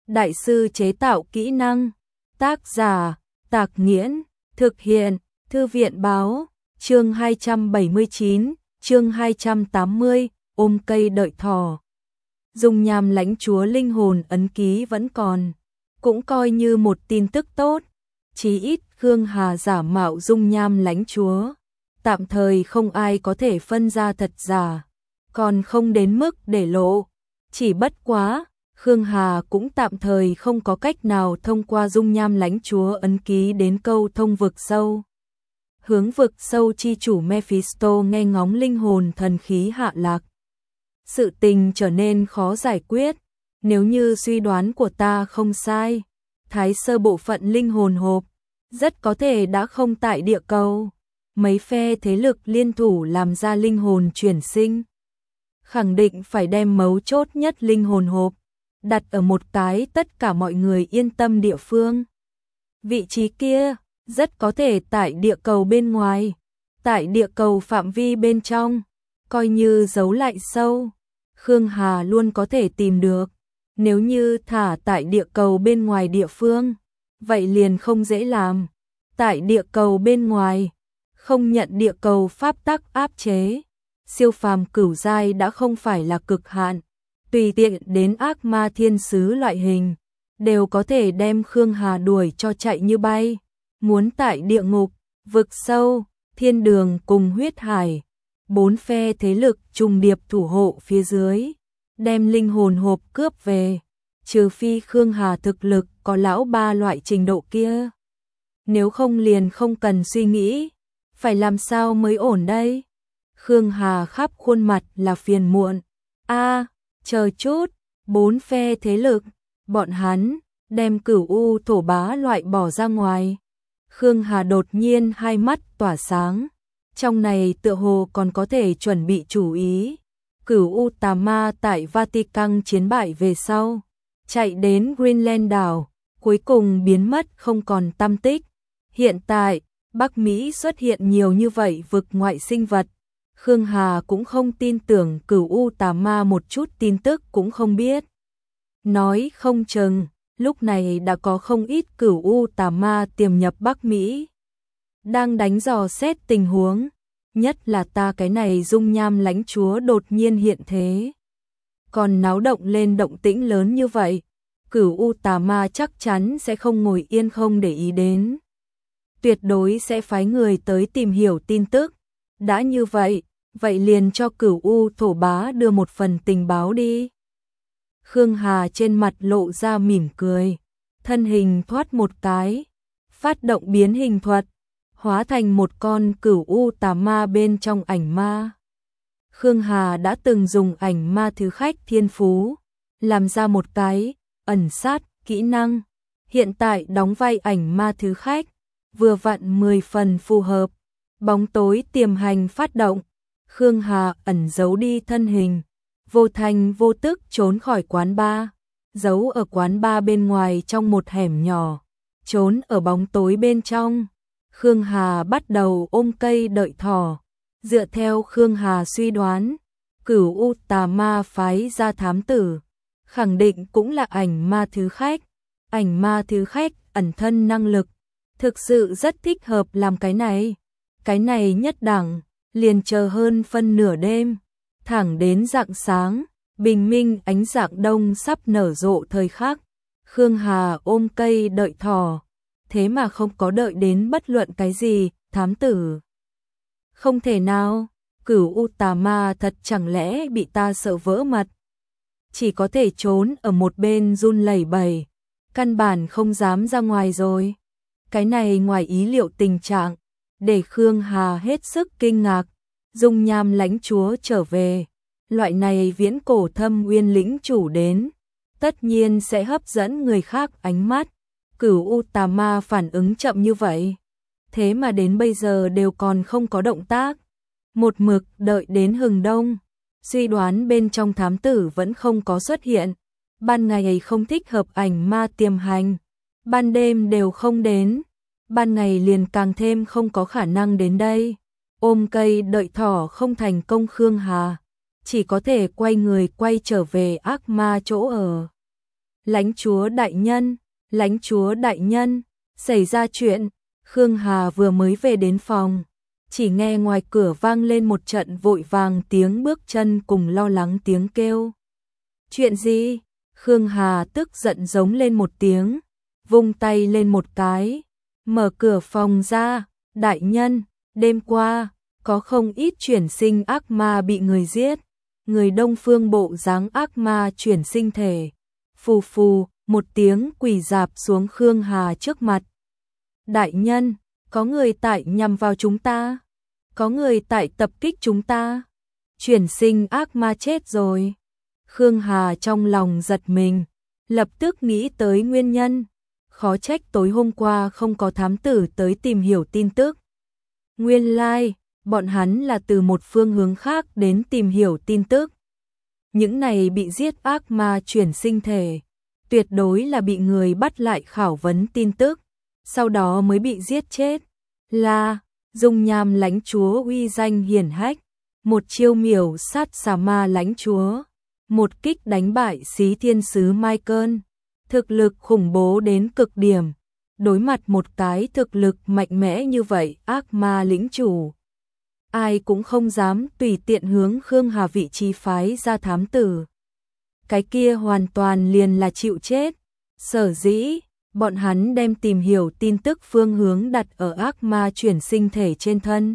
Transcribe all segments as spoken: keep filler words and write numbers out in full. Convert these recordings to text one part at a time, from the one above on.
đại sư chế tạo kỹ năng. Tác giả, Tạc Nghiễn, thực hiện, Thư viện báo, chương hai trăm bảy mươi chín, chương hai trăm tám mươi, ôm cây đợi thỏ. Dung nham lãnh chúa linh hồn ấn ký vẫn còn, cũng coi như một tin tức tốt. Chí ít Khương Hà giả mạo dung nham lãnh chúa, tạm thời không ai có thể phân ra thật giả, còn không đến mức để lộ. Chỉ bất quá, Khương Hà cũng tạm thời không có cách nào thông qua dung nham lãnh chúa ấn ký đến câu thông vực sâu. Hướng vực sâu chi chủ Mephisto nghe ngóng linh hồn thần khí hạ lạc. Sự tình trở nên khó giải quyết, nếu như suy đoán của ta không sai, thái sơ bộ phận linh hồn hộp rất có thể đã không tại địa cầu. Mấy phe thế lực liên thủ làm ra linh hồn chuyển sinh, khẳng định phải đem mấu chốt nhất linh hồn hộp đặt ở một cái tất cả mọi người yên tâm địa phương. Vị trí kia rất có thể tại địa cầu bên ngoài, tại địa cầu phạm vi bên trong, coi như giấu lại sâu, Khương Hà luôn có thể tìm được. Nếu như thả tại địa cầu bên ngoài địa phương, vậy liền không dễ làm. Tại địa cầu bên ngoài, không nhận địa cầu pháp tắc áp chế, siêu phàm cửu giai đã không phải là cực hạn, tùy tiện đến ác ma thiên sứ loại hình, đều có thể đem Khương Hà đuổi cho chạy như bay. Muốn tại địa ngục, vực sâu, thiên đường cùng huyết hải, bốn phe thế lực trùng điệp thủ hộ phía dưới, đem linh hồn hộp cướp về, trừ phi Khương Hà thực lực có lão ba loại trình độ kia. Nếu không liền không cần suy nghĩ, phải làm sao mới ổn đây? Khương Hà khắp khuôn mặt là phiền muộn. A, à, chờ chút, bốn phe thế lực, bọn hắn đem Cửu U thổ bá loại bỏ ra ngoài. Khương Hà đột nhiên hai mắt tỏa sáng, trong này tựa hồ còn có thể chuẩn bị chủ ý. Cửu U tà ma tại Vatican chiến bại về sau, chạy đến Greenland đảo, cuối cùng biến mất không còn tăm tích. Hiện tại, Bắc Mỹ xuất hiện nhiều như vậy vực ngoại sinh vật, Khương Hà cũng không tin tưởng Cửu U tà ma một chút tin tức cũng không biết. Nói không chừng, lúc này đã có không ít Cửu U tà ma tiềm nhập Bắc Mỹ, đang đánh dò xét tình huống, nhất là ta cái này dung nham lãnh chúa đột nhiên hiện thế. Còn náo động lên động tĩnh lớn như vậy, Cửu U tà ma chắc chắn sẽ không ngồi yên không để ý đến. Tuyệt đối sẽ phái người tới tìm hiểu tin tức. Đã như vậy, vậy liền cho Cửu U thổ bá đưa một phần tình báo đi. Khương Hà trên mặt lộ ra mỉm cười, thân hình thoát một cái, phát động biến hình thuật, hóa thành một con Cửu U tà ma bên trong ảnh ma. Khương Hà đã từng dùng ảnh ma thứ khách thiên phú, làm ra một cái ẩn sát kỹ năng, hiện tại đóng vai ảnh ma thứ khách, vừa vặn mười phần phù hợp. Bóng tối tiềm hành phát động, Khương Hà ẩn giấu đi thân hình, vô thành vô tức trốn khỏi quán bar, giấu ở quán bar bên ngoài trong một hẻm nhỏ, trốn ở bóng tối bên trong. Khương Hà bắt đầu ôm cây đợi thỏ. Dựa theo Khương Hà suy đoán, Cửu U tà ma phái ra thám tử, khẳng định cũng là ảnh ma thứ khách. Ảnh ma thứ khách ẩn thân năng lực, thực sự rất thích hợp làm cái này. Cái này nhất đẳng, liền chờ hơn phân nửa đêm, thẳng đến rạng sáng, bình minh ánh rạng đông sắp nở rộ thời khắc. Khương Hà ôm cây đợi thỏ, thế mà không có đợi đến bất luận cái gì, thám tử. Không thể nào, Cửu U tà ma thật chẳng lẽ bị ta sợ vỡ mật. Chỉ có thể trốn ở một bên run lẩy bẩy, căn bản không dám ra ngoài rồi. Cái này ngoài ý liệu tình trạng, để Khương Hà hết sức kinh ngạc. Dung nham lãnh chúa trở về, loại này viễn cổ thâm uyên lĩnh chủ đến, tất nhiên sẽ hấp dẫn người khác ánh mắt. Cửu U tà ma phản ứng chậm như vậy, thế mà đến bây giờ đều còn không có động tác. Một mực đợi đến hừng đông, suy đoán bên trong thám tử vẫn không có xuất hiện. Ban ngày không thích hợp ảnh ma tiềm hành, ban đêm đều không đến, ban ngày liền càng thêm không có khả năng đến đây. Ôm cây đợi thỏ không thành công, Khương Hà chỉ có thể quay người quay trở về ác ma chỗ ở. Lãnh chúa đại nhân, lãnh chúa đại nhân, xảy ra chuyện. Khương Hà vừa mới về đến phòng, chỉ nghe ngoài cửa vang lên một trận vội vàng tiếng bước chân cùng lo lắng tiếng kêu. Chuyện gì? Khương Hà tức giận giống lên một tiếng, vung tay lên một cái, mở cửa phòng ra. Đại nhân, đêm qua, có không ít chuyển sinh ác ma bị người giết, người Đông Phương bộ dáng ác ma chuyển sinh thể. Phù phù, một tiếng quỳ dạp xuống Khương Hà trước mặt. Đại nhân, có người tại nhằm vào chúng ta, có người tại tập kích chúng ta, chuyển sinh ác ma chết rồi. Khương Hà trong lòng giật mình, lập tức nghĩ tới nguyên nhân, khó trách tối hôm qua không có thám tử tới tìm hiểu tin tức. Nguyên lai, like, bọn hắn là từ một phương hướng khác đến tìm hiểu tin tức. Những này bị giết ác ma chuyển sinh thể, tuyệt đối là bị người bắt lại khảo vấn tin tức, sau đó mới bị giết chết. Là dung nham lãnh chúa uy danh hiển hách, một chiêu miểu sát xà ma lãnh chúa, một kích đánh bại xí thiên sứ Michael, thực lực khủng bố đến cực điểm. Đối mặt một cái thực lực mạnh mẽ như vậy ác ma lĩnh chủ, ai cũng không dám tùy tiện hướng Khương Hà vị trí phái ra thám tử. Cái kia hoàn toàn liền là chịu chết. Sở dĩ, bọn hắn đem tìm hiểu tin tức phương hướng đặt ở ác ma chuyển sinh thể trên thân.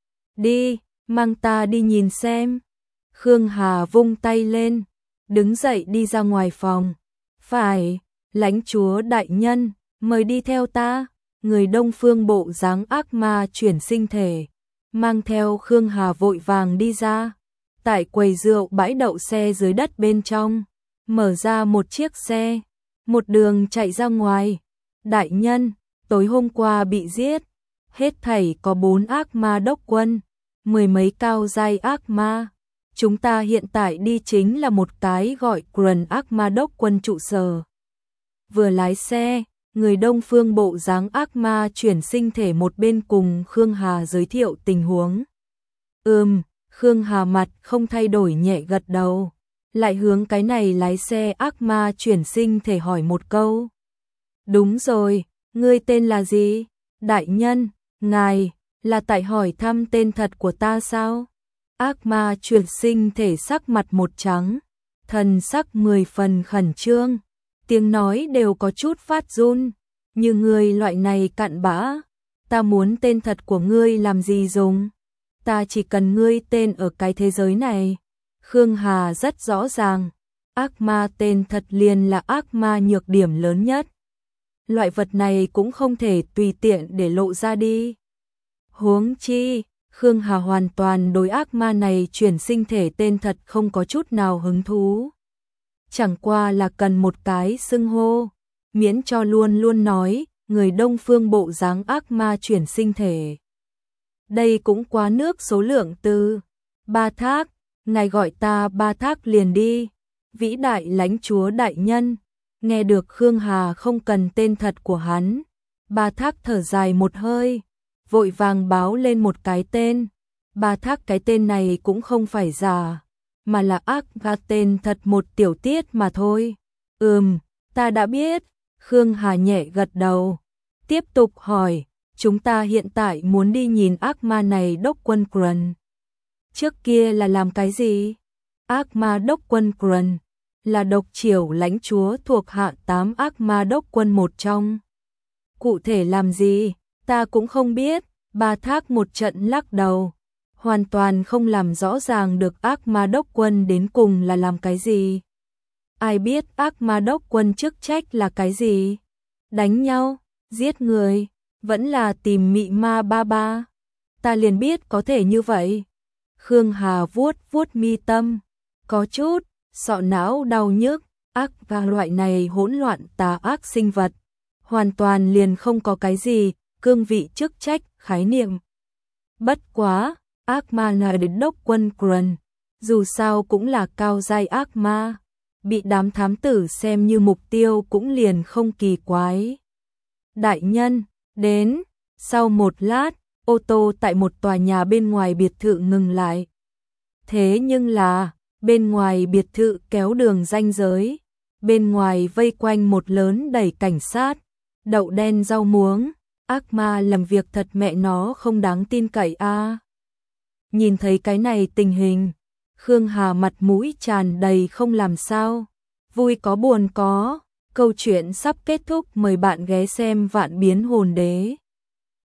Đi, mang ta đi nhìn xem. Khương Hà vung tay lên, đứng dậy đi ra ngoài phòng. Phải, lãnh chúa đại nhân, mời đi theo ta. Người Đông Phương bộ dáng ác ma chuyển sinh thể, mang theo Khương Hà vội vàng đi ra. Tại quầy rượu bãi đậu xe dưới đất bên trong, mở ra một chiếc xe, một đường chạy ra ngoài. Đại nhân, tối hôm qua bị giết, hết thảy có bốn ác ma đốc quân, mười mấy cao giai ác ma. Chúng ta hiện tại đi chính là một cái gọi Grần ác ma đốc quân trụ sở. Vừa lái xe, người Đông Phương bộ dáng ác ma chuyển sinh thể một bên cùng Khương Hà giới thiệu tình huống. Ừm, Khương Hà mặt không thay đổi nhẹ gật đầu, lại hướng cái này lái xe ác ma chuyển sinh thể hỏi một câu. Đúng rồi, ngươi tên là gì? Đại nhân, ngài, là tại hỏi thăm tên thật của ta sao? Ác ma chuyển sinh thể sắc mặt một trắng, thần sắc mười phần khẩn trương, tiếng nói đều có chút phát run. Như ngươi loại này cặn bã, ta muốn tên thật của ngươi làm gì dùng? Ta chỉ cần ngươi tên ở cái thế giới này. Khương Hà rất rõ ràng, ác ma tên thật liền là ác ma nhược điểm lớn nhất. Loại vật này cũng không thể tùy tiện để lộ ra đi. Huống chi, Khương Hà hoàn toàn đối ác ma này chuyển sinh thể tên thật không có chút nào hứng thú. Chẳng qua là cần một cái xưng hô, miễn cho luôn luôn nói, người Đông Phương bộ dáng ác ma chuyển sinh thể. Đây cũng quá nước số lượng từ. Ba Thác, ngài gọi ta Ba Thác liền đi. Vĩ đại lãnh chúa đại nhân. Nghe được Khương Hà không cần tên thật của hắn, Ba Thác thở dài một hơi, vội vàng báo lên một cái tên. Ba Thác cái tên này cũng không phải giả, mà là ác ma tên thật một tiểu tiết mà thôi. Ừm, ta đã biết. Khương Hà nhẹ gật đầu, tiếp tục hỏi, chúng ta hiện tại muốn đi nhìn ác ma này đốc quân Grần. Trước kia là làm cái gì? Ác ma đốc quân Grần là độc triểu lãnh chúa thuộc hạ tám ác ma đốc quân một trong. Cụ thể làm gì, ta cũng không biết. Ba Thác một trận lắc đầu, hoàn toàn không làm rõ ràng được ác ma đốc quân đến cùng là làm cái gì. Ai biết ác ma đốc quân chức trách là cái gì? Đánh nhau, giết người, vẫn là tìm mị ma ba ba. Ta liền biết có thể như vậy. Khương Hà vuốt vuốt mi tâm, có chút sọ não đau nhức. Ác và loại này hỗn loạn tà ác sinh vật, hoàn toàn liền không có cái gì cương vị chức trách khái niệm. Bất quá, ác ma này đến đốc quân Grần, dù sao cũng là cao giai ác ma, bị đám thám tử xem như mục tiêu cũng liền không kỳ quái. Đại nhân, đến. Sau một lát, ô tô tại một tòa nhà bên ngoài biệt thự ngừng lại. Thế nhưng là, bên ngoài biệt thự kéo đường ranh giới, bên ngoài vây quanh một lớn đầy cảnh sát, đậu đen rau muống, ác ma làm việc thật mẹ nó không đáng tin cậy a. À. Nhìn thấy cái này tình hình, Khương Hà mặt mũi tràn đầy không làm sao, vui có buồn có, câu chuyện sắp kết thúc, mời bạn ghé xem Vạn Biến Hồn Đế.